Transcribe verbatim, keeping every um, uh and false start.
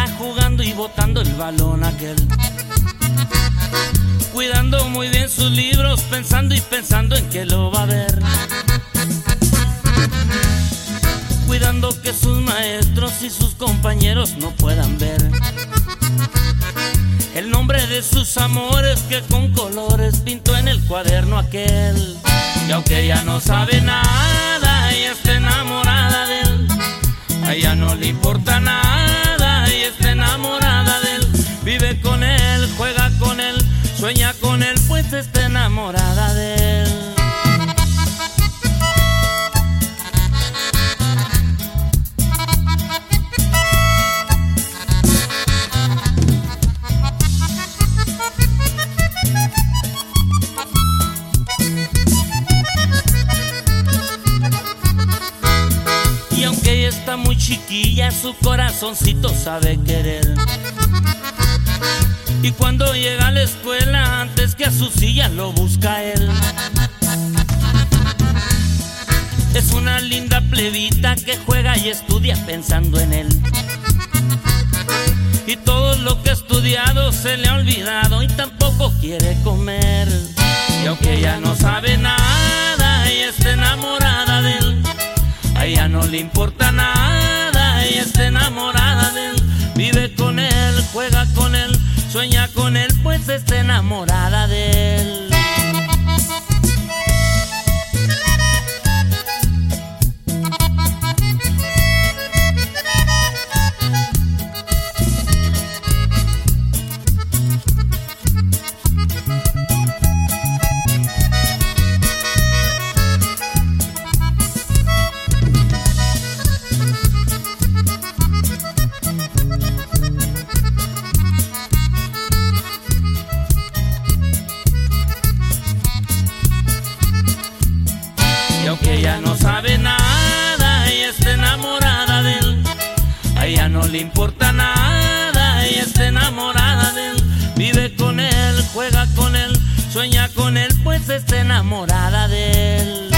está jugando y botando el balón aquel. Cuidando muy bien sus libros, pensando y pensando en que lo va a ver. Cuidando que sus maestros y sus compañeros no puedan ver el nombre de sus amores que con colores pintó en el cuaderno aquel. Y aunque ella no sabe nada, ella está enamorada de él. A ella no le importa nada, ella está enamorada de él. Vive con él, juega con él, sueña con él, pues está enamorada de él. Y aunque ella está muy chiquilla, su corazoncito sabe querer. Y cuando llega a la escuela, antes que a su silla lo busca él. Es una linda plebita que juega y estudia pensando en él. Y todo lo que ha estudiado se le ha olvidado y tampoco quiere comer. Y aunque ella no sabe nada, ella está enamorada de él. A ella no le importa nada, ella está enamorada de él. Vive con él, juega con él, sueña con él, pues está enamorada de él. Y aunque ella no sabe nada, ella está enamorada de él. A ella no le importa nada, ella está enamorada de él. Vive con él, juega con él, sueña con él, pues está enamorada de él.